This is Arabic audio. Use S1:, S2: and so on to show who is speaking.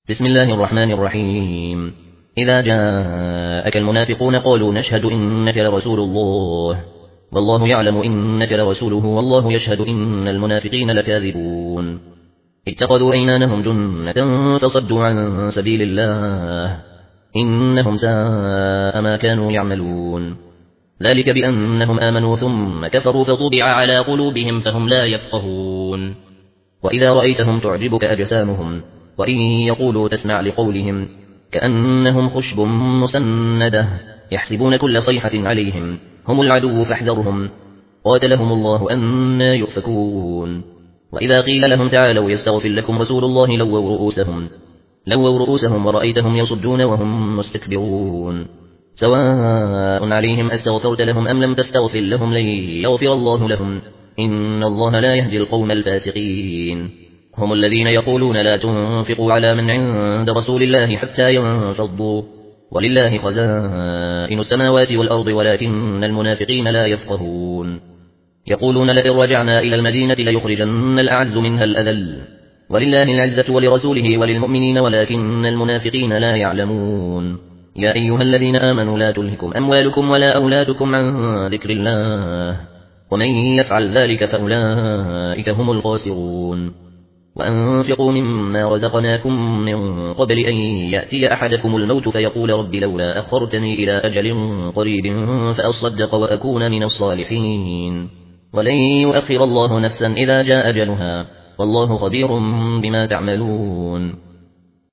S1: بسم الله الرحمن الرحيم. إذا جاءك المنافقون قالوا نشهد إنك لرسول الله والله يعلم إنك لرسوله والله يشهد إن المنافقين لكاذبون. اتخذوا أيمانهم جنة فصدوا عن سبيل الله إنهم ساء ما كانوا يعملون. ذلك بأنهم آمنوا ثم كفروا فطبع على قلوبهم فهم لا يفقهون. وإذا رأيتهم تعجبك أجسامهم وإن يقولوا تسمع لقولهم كأنهم خشب مسندة يحسبون كل صيحة عليهم هم العدو فاحذرهم قاتلهم الله أنى يؤفكون. وإذا قيل لهم تعالوا يستغفر لكم رسول الله لووا رؤوسهم ورأيتهم يصدون وهم مستكبرون. سواء عليهم أستغفرت لهم أم لم تستغفر لهم لن يغفر الله لهم إن الله لا يهدي القوم الفاسقين. هم الذين يقولون لا تنفقوا على من عند رسول الله حتى ينفضوا ولله خزائن السماوات والأرض ولكن المنافقين لا يفقهون. يقولون لئن رجعنا إلى المدينة ليخرجن الأعز منها الأذل ولله العزة ولرسوله وللمؤمنين ولكن المنافقين لا يعلمون. يا أيها الذين آمنوا لا تلهكم أموالكم ولا أولادكم عن ذكر الله ومن يفعل ذلك فأولئك هم الخاسرون. وأنفقوا مما رزقناكم من قبل أن يأتي أحدكم الموت فيقول رب لولا أخرتني إلى أجل قريب فأصدق وأكون من الصالحين ولن يؤخر الله نفسا إذا جاء أجلها والله خبير بما تعملون.